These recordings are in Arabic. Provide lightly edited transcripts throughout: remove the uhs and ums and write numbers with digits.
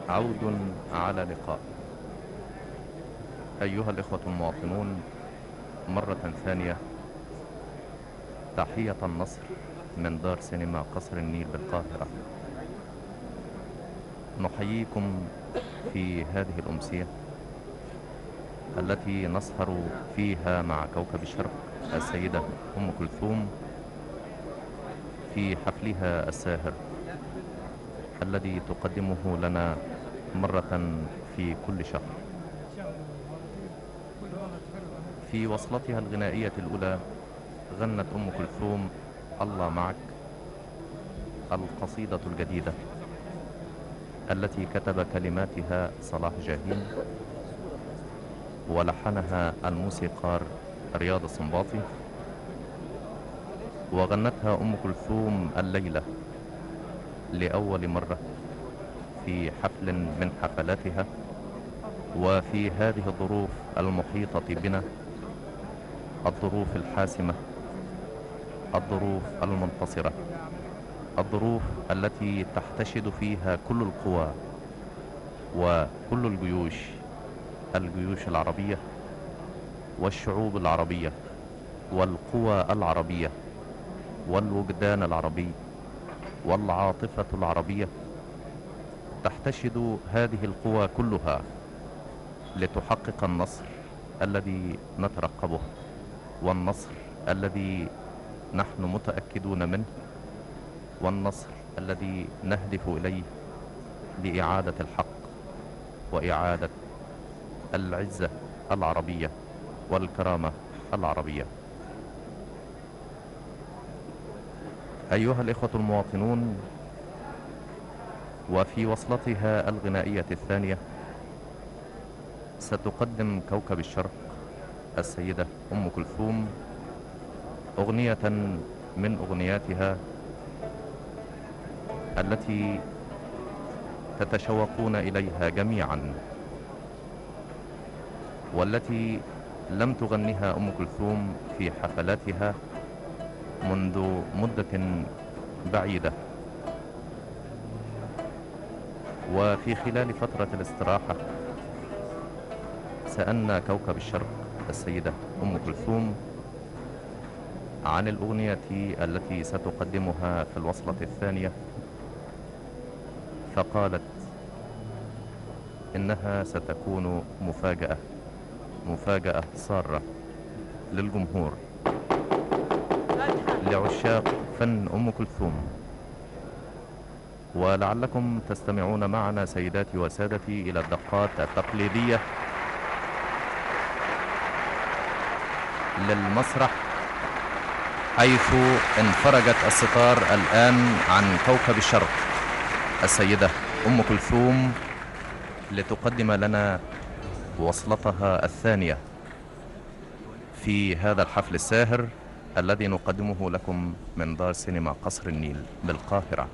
عود على لقاء. أيها الإخوة المواطنون، مرة ثانية تحية النصر من دار سينما قصر النيل بالقاهرة. نحييكم في هذه الأمسية التي نسهر فيها مع كوكب الشرق السيدة أم كلثوم في حفلها الساهر الذي تقدمه لنا مرة في كل شهر. في وصلتها الغنائية الأولى غنت أم كلثوم الله معك، القصيدة الجديدة التي كتب كلماتها صلاح جاهين ولحنها الموسيقار رياض السنباطي، وغنتها أم كلثوم الليلة لأول مرة في حفل من حفلاتها، وفي هذه الظروف المحيطة بنا، الظروف الحاسمة، الظروف المنتصرة، الظروف التي تحتشد فيها كل القوى وكل الجيوش العربية والشعوب العربية والقوى العربية والوجدان العربي والعاطفة العربية. تحتشد هذه القوى كلها لتحقق النصر الذي نترقبه، والنصر الذي نحن متأكدون منه، والنصر الذي نهدف إليه لإعادة الحق وإعادة العزة العربية والكرامة العربية. أيها الإخوة المواطنون، وفي وصلتها الغنائية الثانية ستقدم كوكب الشرق السيدة أم كلثوم أغنية من أغنياتها التي تتشوقون إليها جميعا، والتي لم تغنها أم كلثوم في حفلاتها منذ مدة بعيدة. وفي خلال فترة الاستراحة سألنا كوكب الشرق السيدة أم كلثوم عن الأغنية التي ستقدمها في الوصلة الثانية، فقالت إنها ستكون مفاجأة سارة للجمهور، لعشاق فن أم كلثوم. ولعلكم تستمعون معنا سيداتي وسادتي إلى الدقات التقليدية للمسرح، حيث انفرجت الستار الآن عن كوكب الشرق السيدة أم كلثوم لتقدم لنا وصلتها الثانية في هذا الحفل الساهر الذي نقدمه لكم من دار سينما قصر النيل بالقاهرة.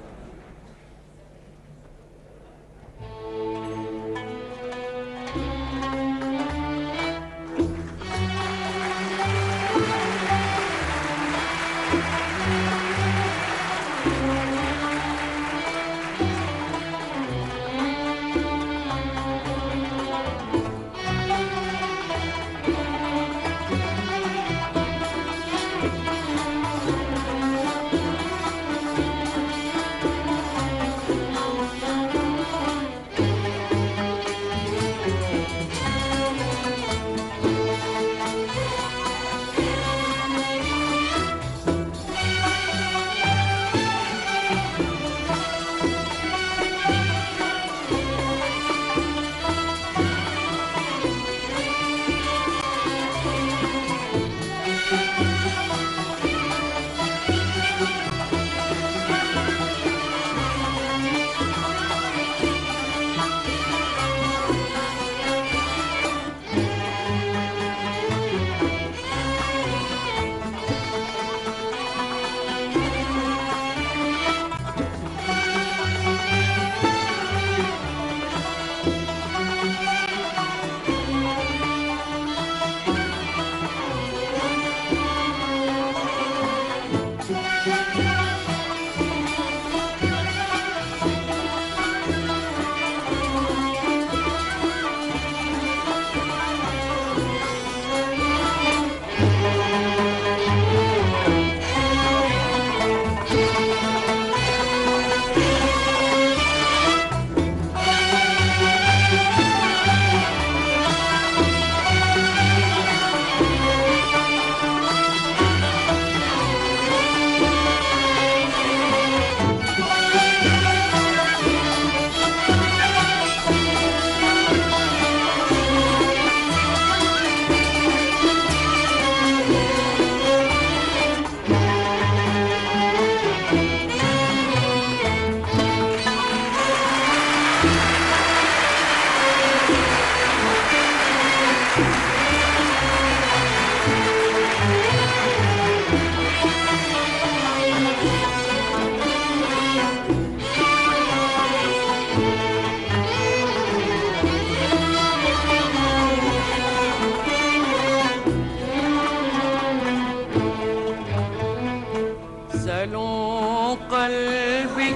سألوا قلبي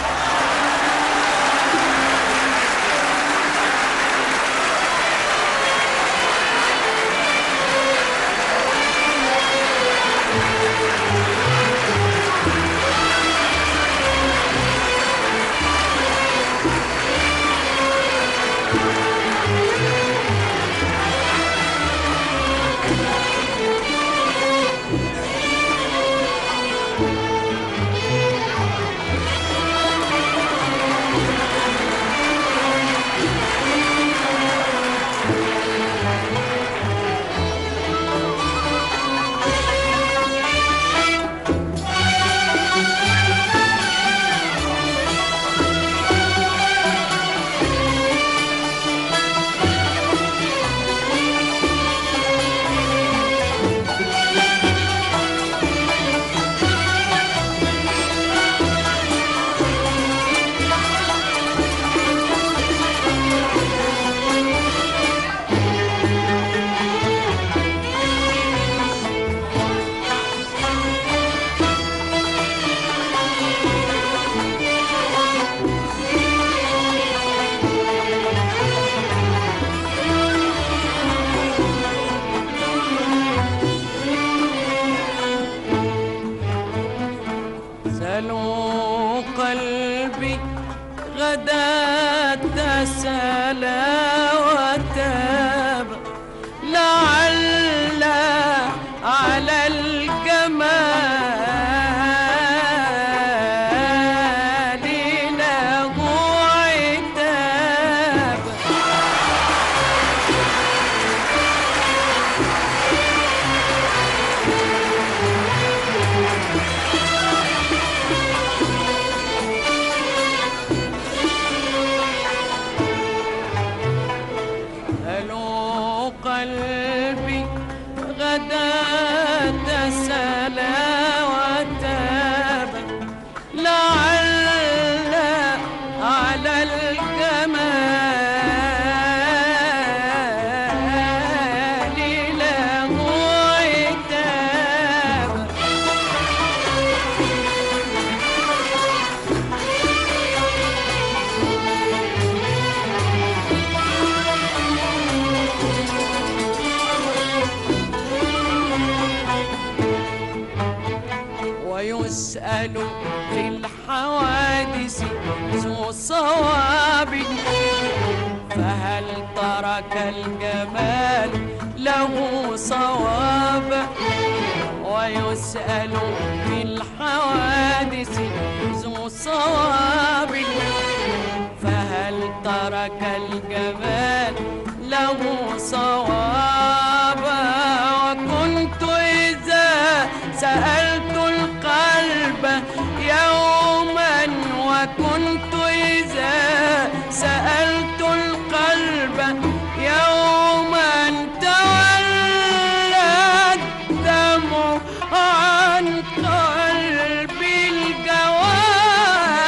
سألوا قلبي غداة سلا وتاب لعل على الجمال له عتاب سألوا قلبي غداة سلا وتاب لعل على الجمال له عتاب ويسأل في الحوادث ذو صواب فهل ترك الجمال له صواب ويسأل في الحوادث ذو صواب فهل ترك الجمال له صواب وكنت إذا سألت القلب يوما وكنت إذا سألت القلب يوما تولى الدمع عن قلبي الجواب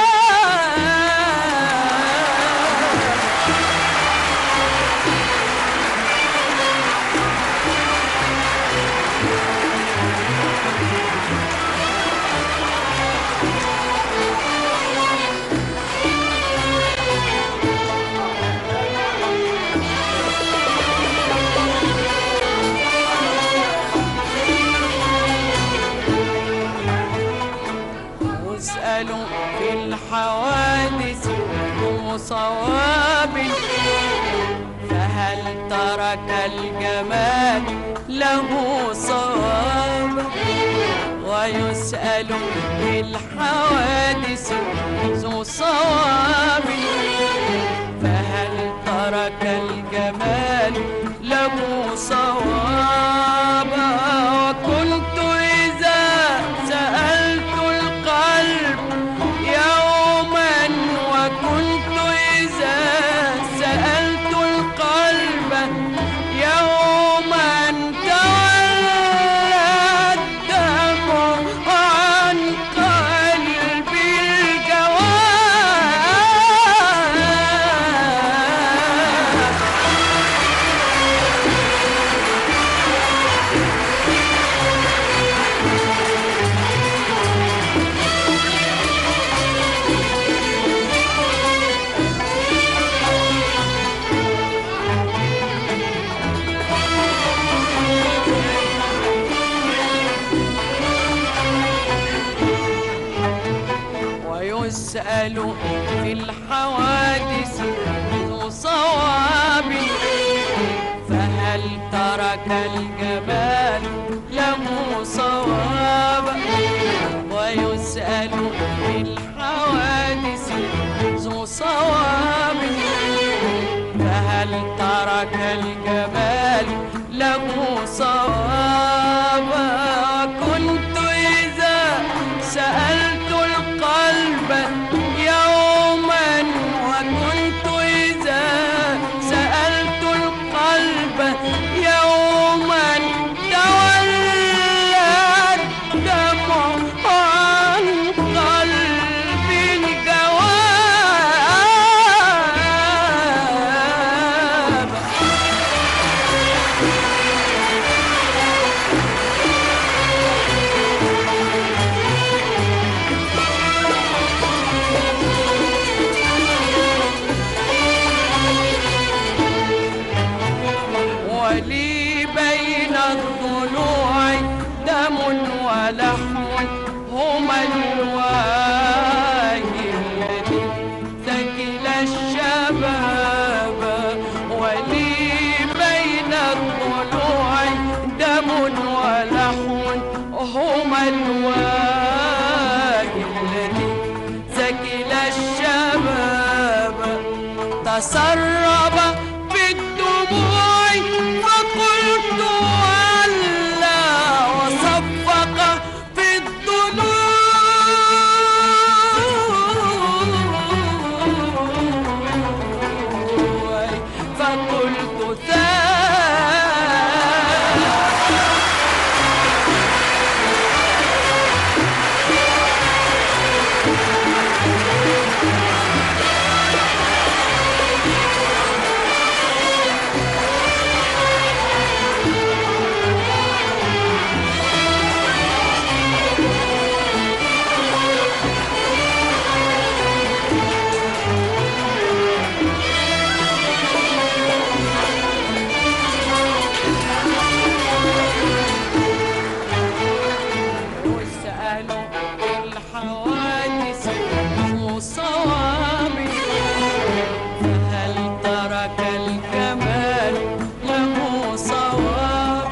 واسأل في الحوادث ذو صواب فهل ترك الجمال له صواب ويسأل في الحوادث ذو صواب فهل ترك الجمال له صواب وكنت إذا سألت القلب يوما وكنت إذا سألت القلب يوما تولى الدمع عن قلبي الجواب ويسأل في الحوادث ذو صواب، فهل ترك الجمال له صوابا؟ ويسأل في الحوادث ذو صواب، فهل ترك الجمال له صوابا؟ كنت إذا سألت القلب يوما، وكنت إذا سألت القلب يوما تولى الدمع عن قلبي الجواب. ولي بين الضلوع دم ولحم هما الواهي الذي ثكل الشباب. ولي بين الضلوع دم ولحم هما الواهي الذي ثكل الشباب. تسرب في الدموع فقلت هلا، وصفق في الضلوع فقلت واسأل في الحوادث ذو صواب، فهل ترك الجمال له صواب؟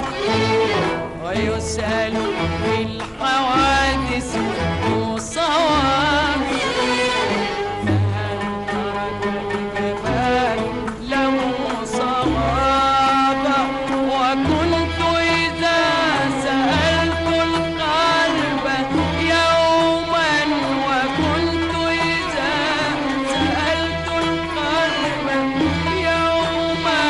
ويسأل في الحوادث ذو صواب، فهل ترك الجمال له صواب؟ وكنت إذا سألت القلب يوما، وكنت إذا سألت القلب يوما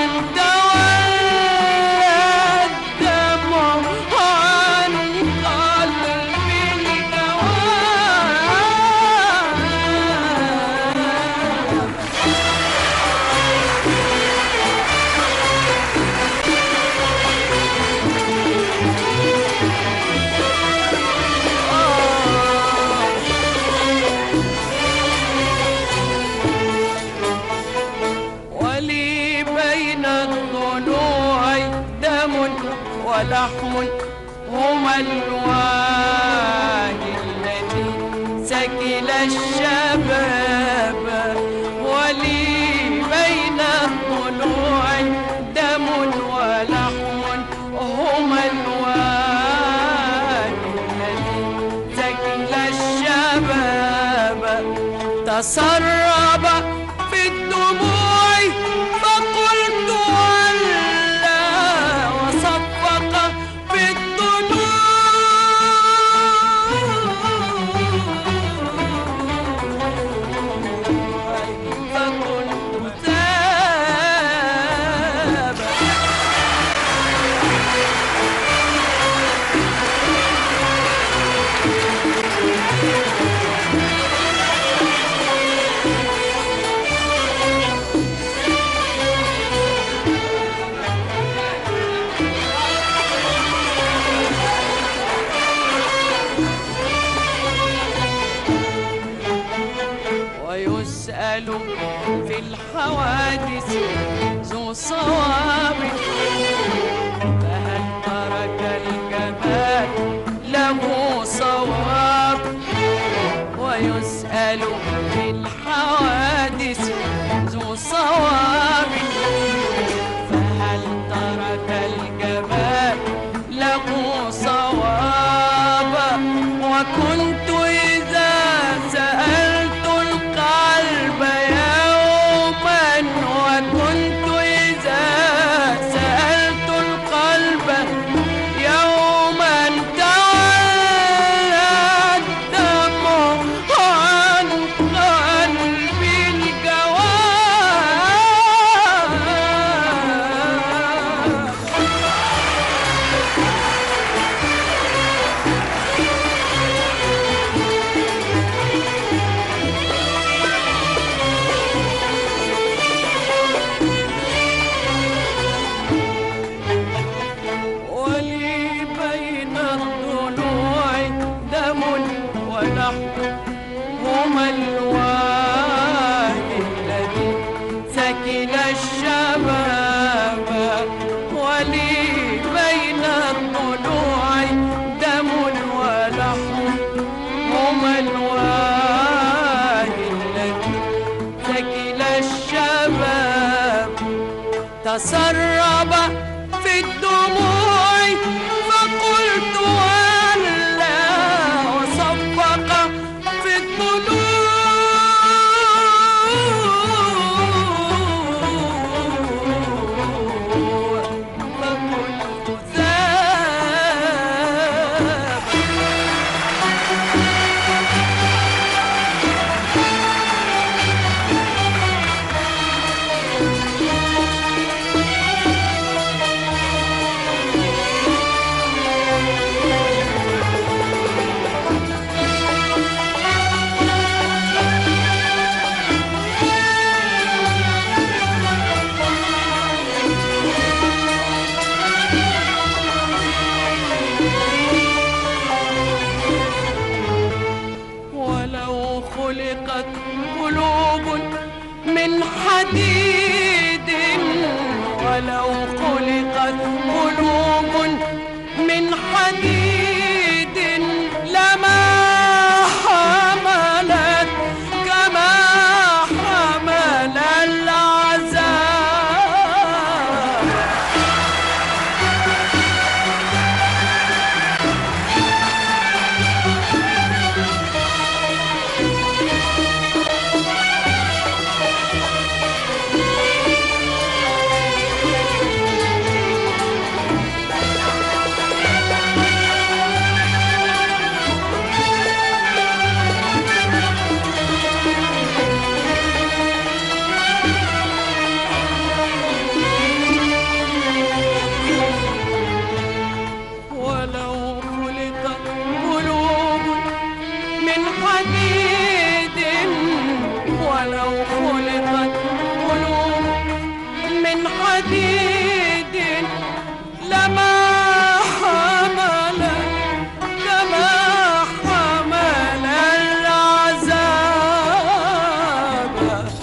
تولى الدمع عن قلبي الجواب. ولي بين الضلوع دم ولحم هما الواهي الذي سكل الشباب. ولي بين الضلوع دم ولحم هما الواهي الذي سكل الشباب. تسرب في الدموع فقلت هلا، وصفق في الضلوع فقلت تاب. ويسأل في الحوادث ذو صواب، فهل ترك الجمال له صواب؟ ويسأل ويسأل في الحوادث ذو صواب، فهل ترك الجمال له صوابا؟ وكنت إذا سألت القلب يوما، وكنت إذا سألت القلب يوما تولى الدمع عن قلبي الجواب. ولي بين الضلوع دم ولحم، هما الوادي الذي سكن الشباب. ولي بين الضلوع دم ولحم، هما الوادي الذي سكن الشباب. تسرب في الدموع فقلت ولا، وصفق في الضلوع فقلت ذاب. ولو خلقت قلوب من حديد، ولو خلقت قلوب من حديد لما حملت كما حمل العذاب. ولو خلقت قلوب من حديد، ولو خلقت قلوب من حديد لما حملت كما حمل العذاب.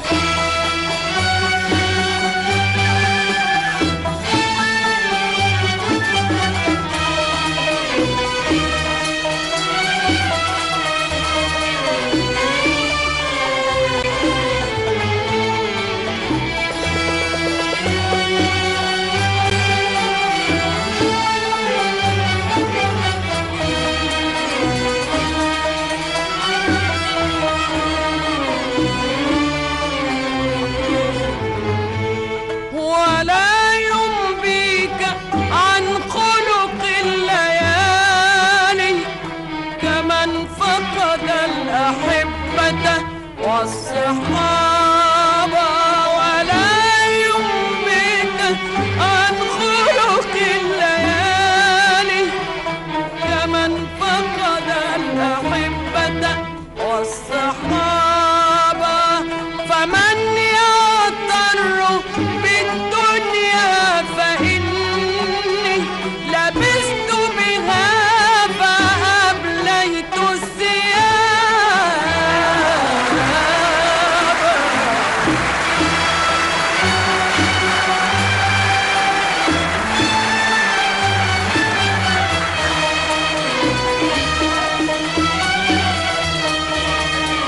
ولا ينبيك عن خلق الليالي كمن فقد الأحبة والصحابة. ولا ينبيك عن خلق الليالي كمن فقد الأحبة والصحابة. فمن يغتر بالدنيا فإني لبست بها فأبليت الثياب.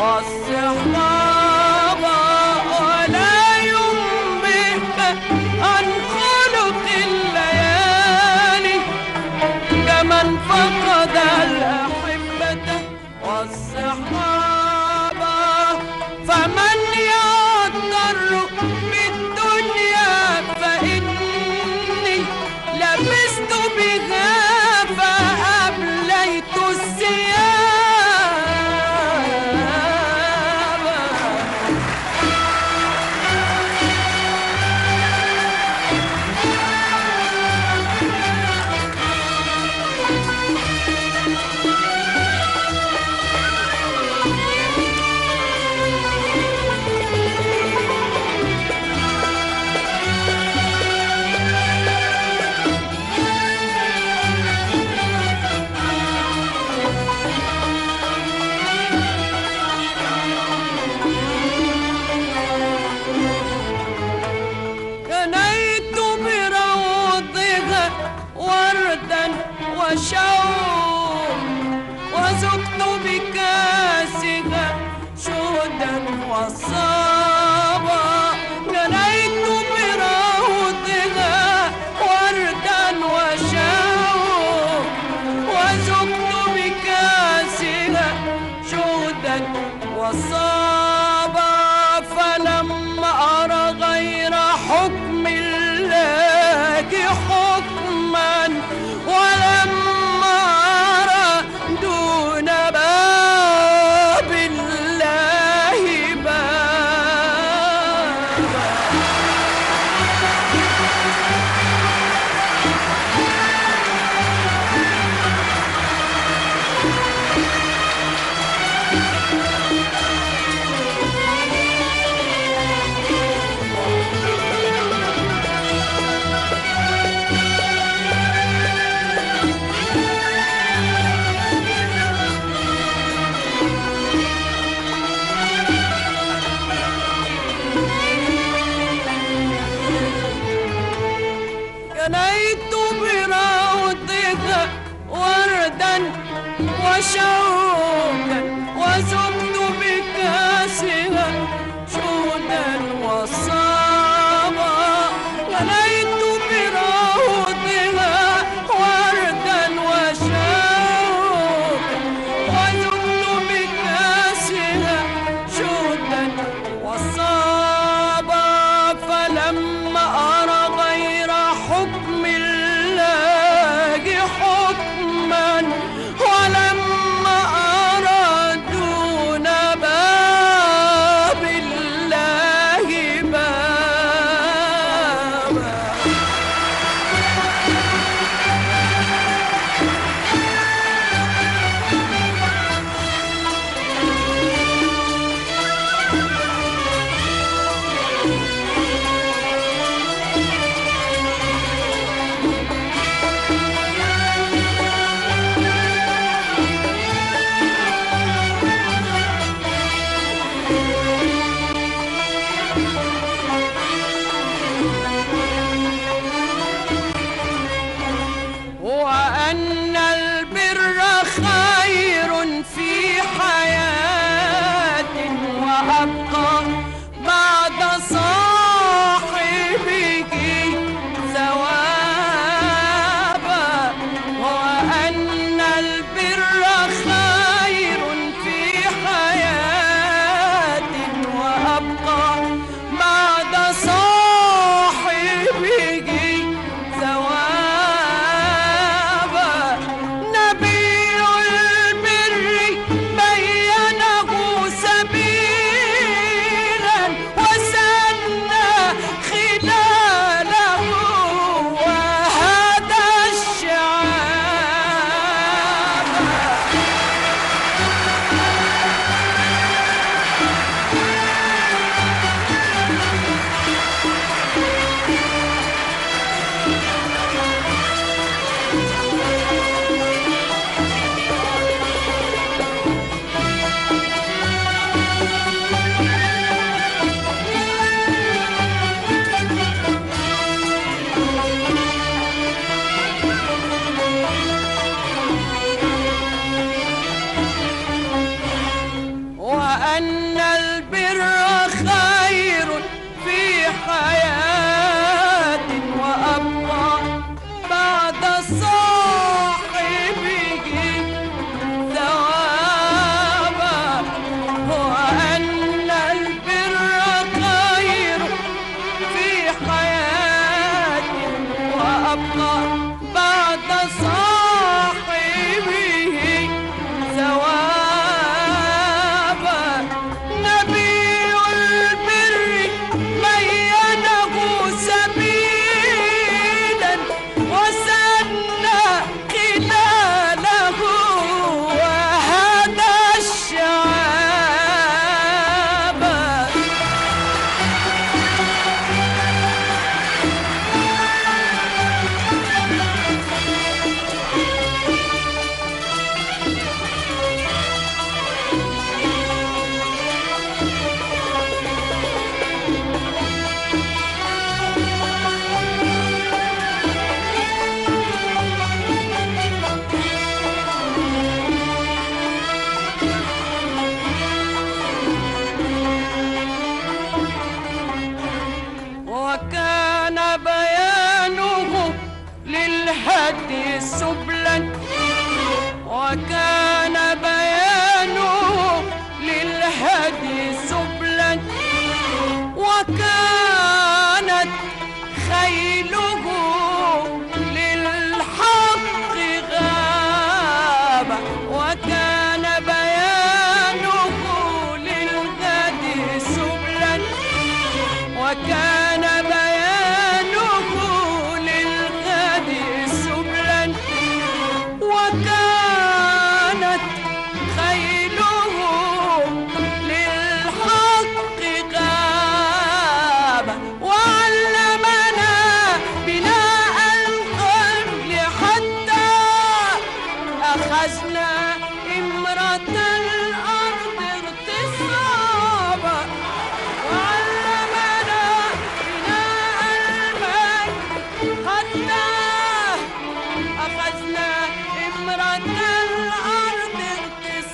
والصحاب ولا ينبئك عن خلق الليالي كمن فقد الأحبة والصحاب. فمن يضطر بالدنيا فإني لبست بها فأبليت الثياب. جنيت بروضها وردا وشوق وذقت بكاسها شهدا وصابا. جنيت بروضها وردا وشوق وذقت بكاسها شهدا وصابا. فلما أرى غير حكم الله حكما ولما أرى دون باب الله بابا. جنيت بروضها وردا وشوقا وذقت بكاسها شهدا وصابا. جنيت بروضها وردا وشوقا وذقت بكاسها شهدا وصابا. فلما أرى غير حكم الله حكما ولما أرى دون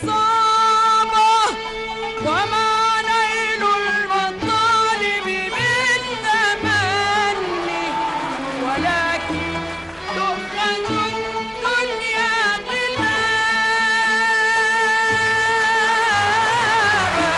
الصابة وما نيل المطالب بالتمني ولكن تؤخذ الدنيا غلابة.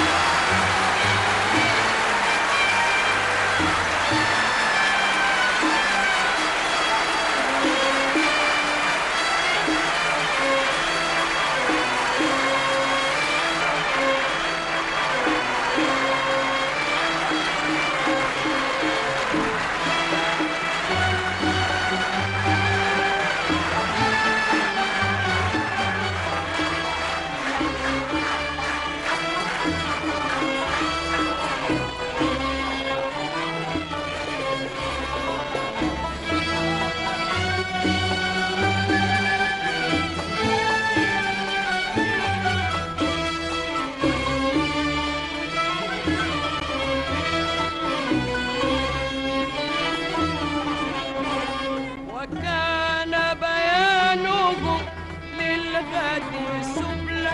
وكان بيانه للغد سبلا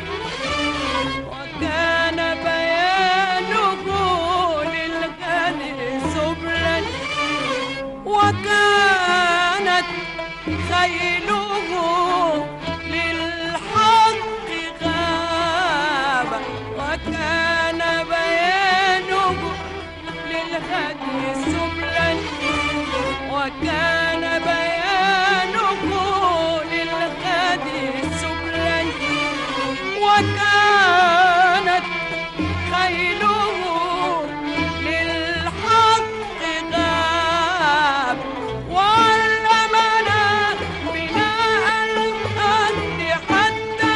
وكان بيانه للغد سبلا وكانت خيله للحق غابة وكان بيانه للغد سبلا وكان بيانه للغد سبلا وكانت خيله للحق غاب وعلمنا بناء الخد حتى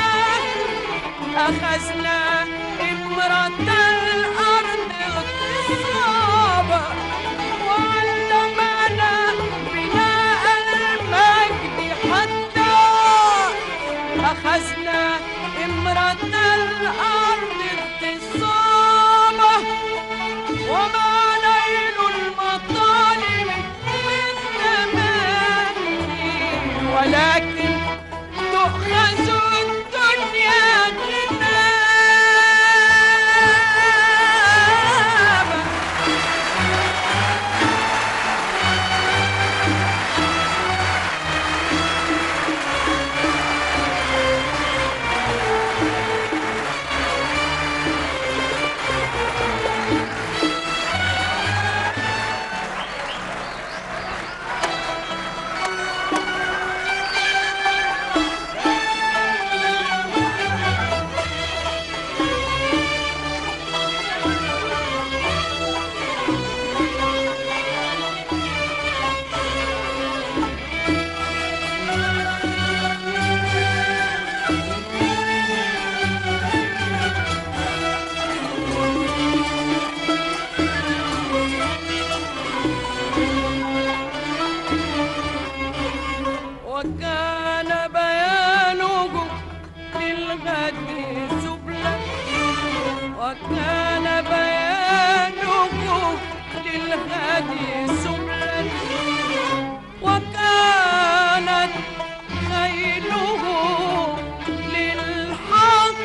أخذنا إمرة الأرض اغتصابا وعلمنا بناء المجد حتى أخذنا إمرة الأرض اغتصابا وما نيل المطالب بالتمني ولكن تؤخذ الدنيا غلابة. وكان بيانه للغد سبلا وكان بيانه للغد سبلا وكانت خيله للحق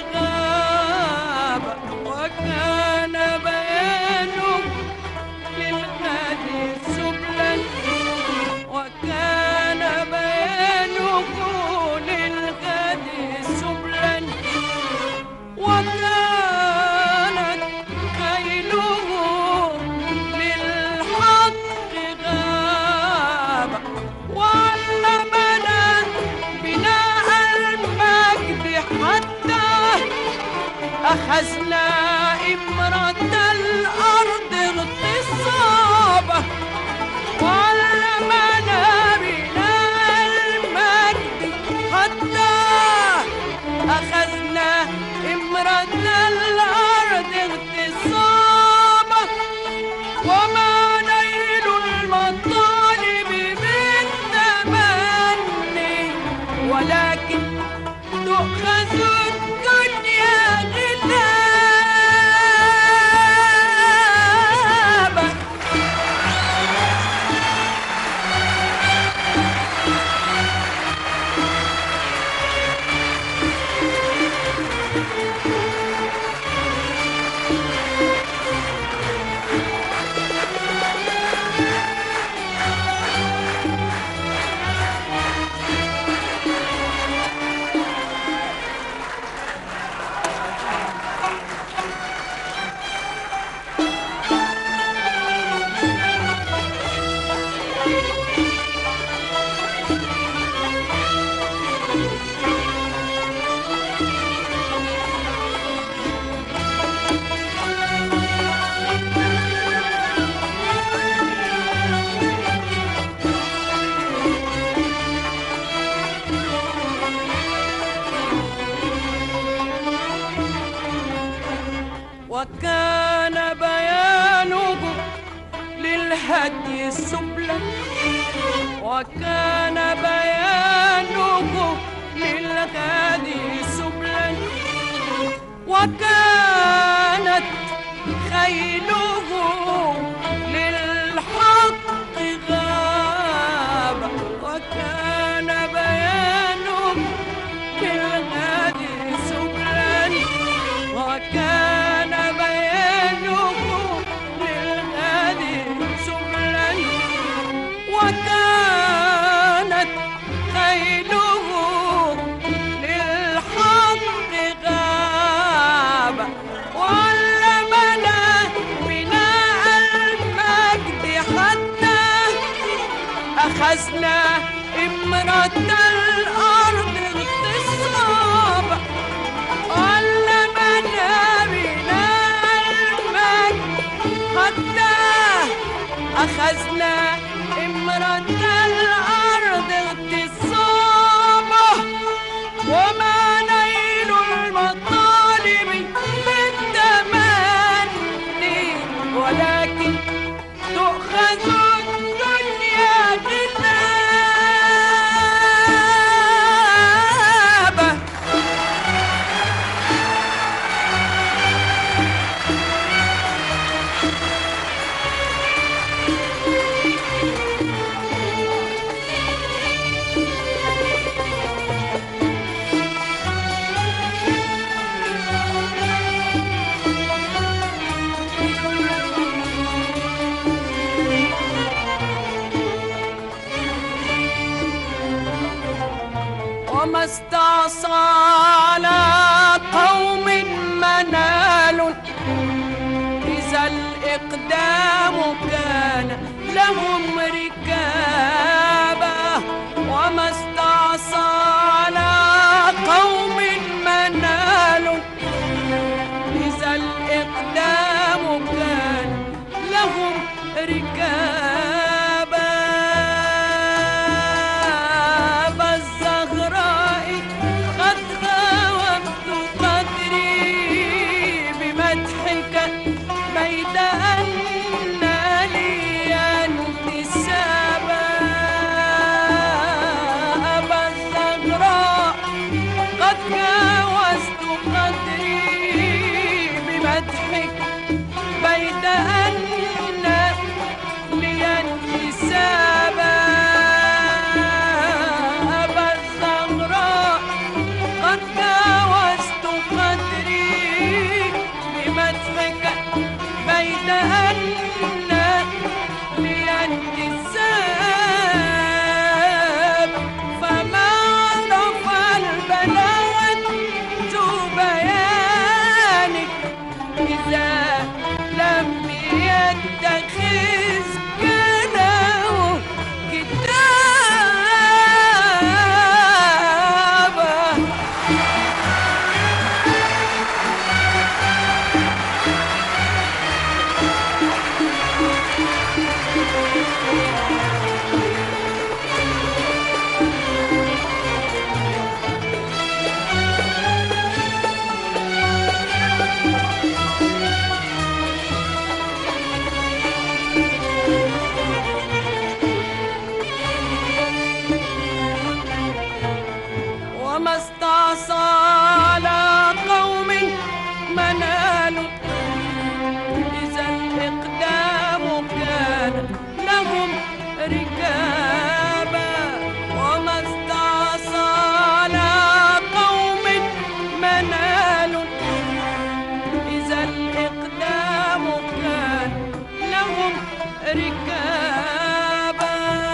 غابة وكان بيانه للغد سبلا وكان بيانه للغد سبلا وكانت خيله للحق غابة وعلمنا بناء المجد حتى أخذنا إمرة الأرض اغتصابا وعلمنا بناء المجد حتى أخذنا إمرة الأرض اغتصابا وما نيل المطالب بالتمني ولكن تؤخذ الدنيا غلابة. وكان بيانه للهدي سبلا، وكان بيانه للهدي سبلا، وكانت خيله للحق غابة، وكان بيانه للهدي سبلا، وكان بيانه للهدي سبلا، وكانت خيله للحق غابة، وعلمنا بناء المجد حتى أخذنا إمرة الأرض اغتصابا، علمنا بناء المجد حتى أخذنا إمرة الأرض اغتصابا، وما نيل المطالب بالتمني، ولكن تؤخذ الدنيا كتابة. وما استعصى على قوم منال، إذا الإقدام كان لهم ركابة، وما استعصى على قوم منال، إذا الإقدام كان لهم ركابة. بالزهراء قد غاوبت قدري بمدحك بيد أن لي انتسابا. بالزهراء قد جاوزت قدري بمدحك بيد أن لي انتسابا. بالزهراء قد جاوزت قدري بمدحك بيد أن لي انتساب. فما عرف البلاغة بيانك إذا لم يتخذ كلامه كتابة. وما استعصى على قوم منال، إذا الإقدام كان لهم ركابا. وما استعصى على قوم منال، إذا الإقدام كان لهم ركابا.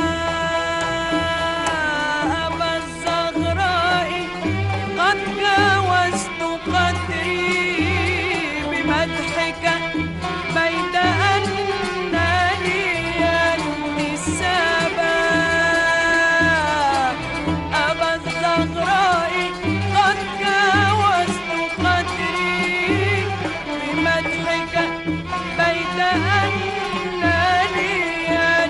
بالزهراء قد جاوزت قدري بمدحك بيد أن لي انتسابا. بالزهراء قد جاوزت قدري بمدحك بيد أن لي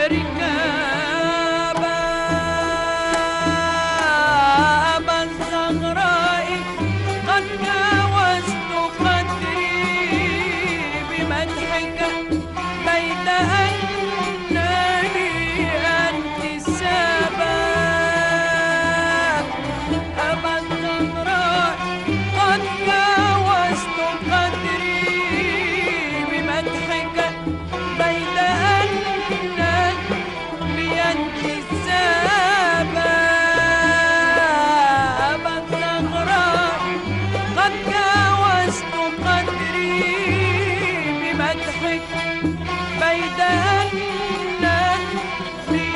ركابا أبا الزهراء قد جاوزت قدري بمدحك بيد أنني انتسابا أبا الزهراء قد جاوزت قدري بمدحك بيد أنني انتسابا أبا الزهراء قد جاوزت قدري بمدحك بيد أنني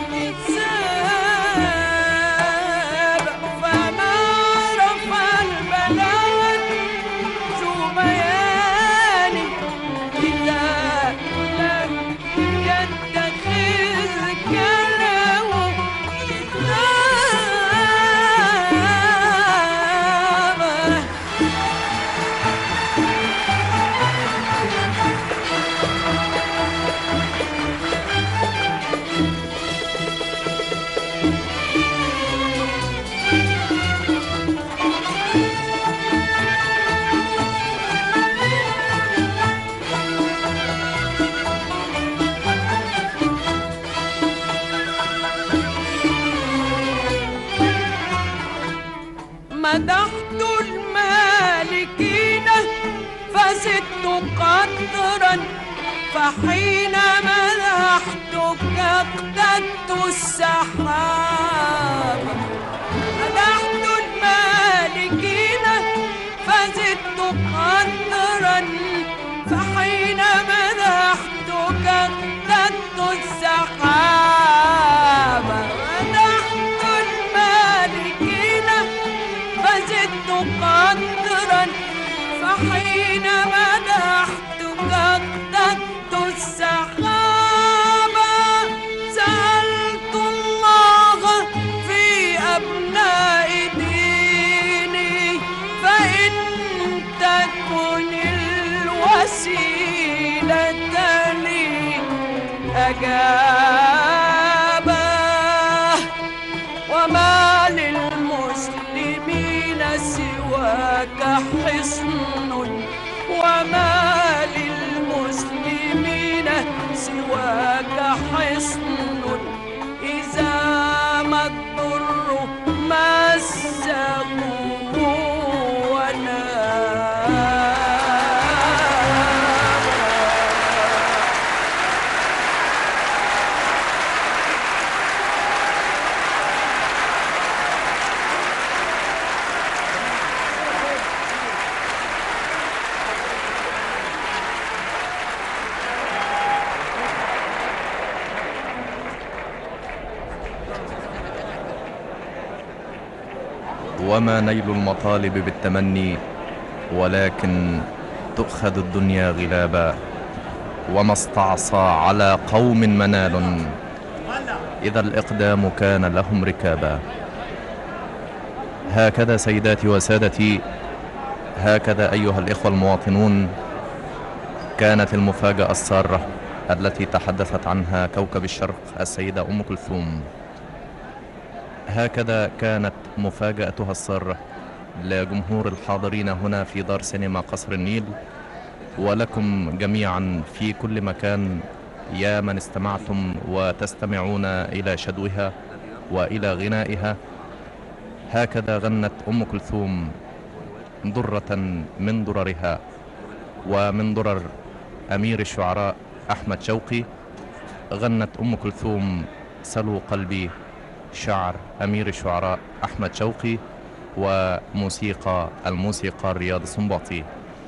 انتسابا فما رفع البلاء ذو بيان إذا لم يتخذ كلامه كتابا مدحت المالكين فزدت قدرا فحين مدحتك اقتدت السحاب مدحت المالكين فزدت قدرا فحين مدحتك اقتدت السحاب مدحت المالكين فزدت قدرا فحين مدحتك اقتدت السحاب سألت الله في أبناء ديني فإن تكن الوسيلة لي أجابا وما للمسلمين سواك حصن وما للمسلمين سواك حصن إذا ما الضر مسه وما نيل المطالب بالتمني ولكن تؤخذ الدنيا غلابا وما استعصى على قوم منال إذا الإقدام كان لهم ركابا. هكذا سيداتي وسادتي، هكذا أيها الإخوة المواطنون كانت المفاجأة السارة التي تحدثت عنها كوكب الشرق السيدة أم كلثوم. هكذا كانت مفاجأتها السارة لجمهور الحاضرين هنا في دار سينما قصر النيل، ولكم جميعا في كل مكان يا من استمعتم وتستمعون إلى شدوها وإلى غنائها. هكذا غنت أم كلثوم درة من دررها ومن درر أمير الشعراء أحمد شوقي. غنت أم كلثوم سلو قلبي شعر أمير الشعراء أحمد شوقي وموسيقى الموسيقار رياض السنباطي.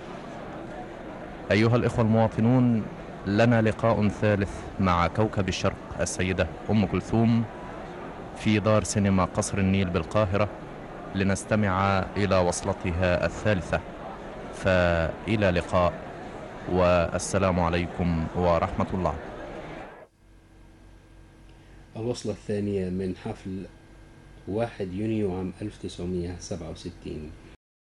أيها الإخوة المواطنون، لنا لقاء ثالث مع كوكب الشرق السيدة أم كلثوم في دار سينما قصر النيل بالقاهرة لنستمع إلى وصلتها الثالثة. فإلى لقاء والسلام عليكم ورحمة الله. الوصلة الثانية من حفل 1 يونيو عام 1967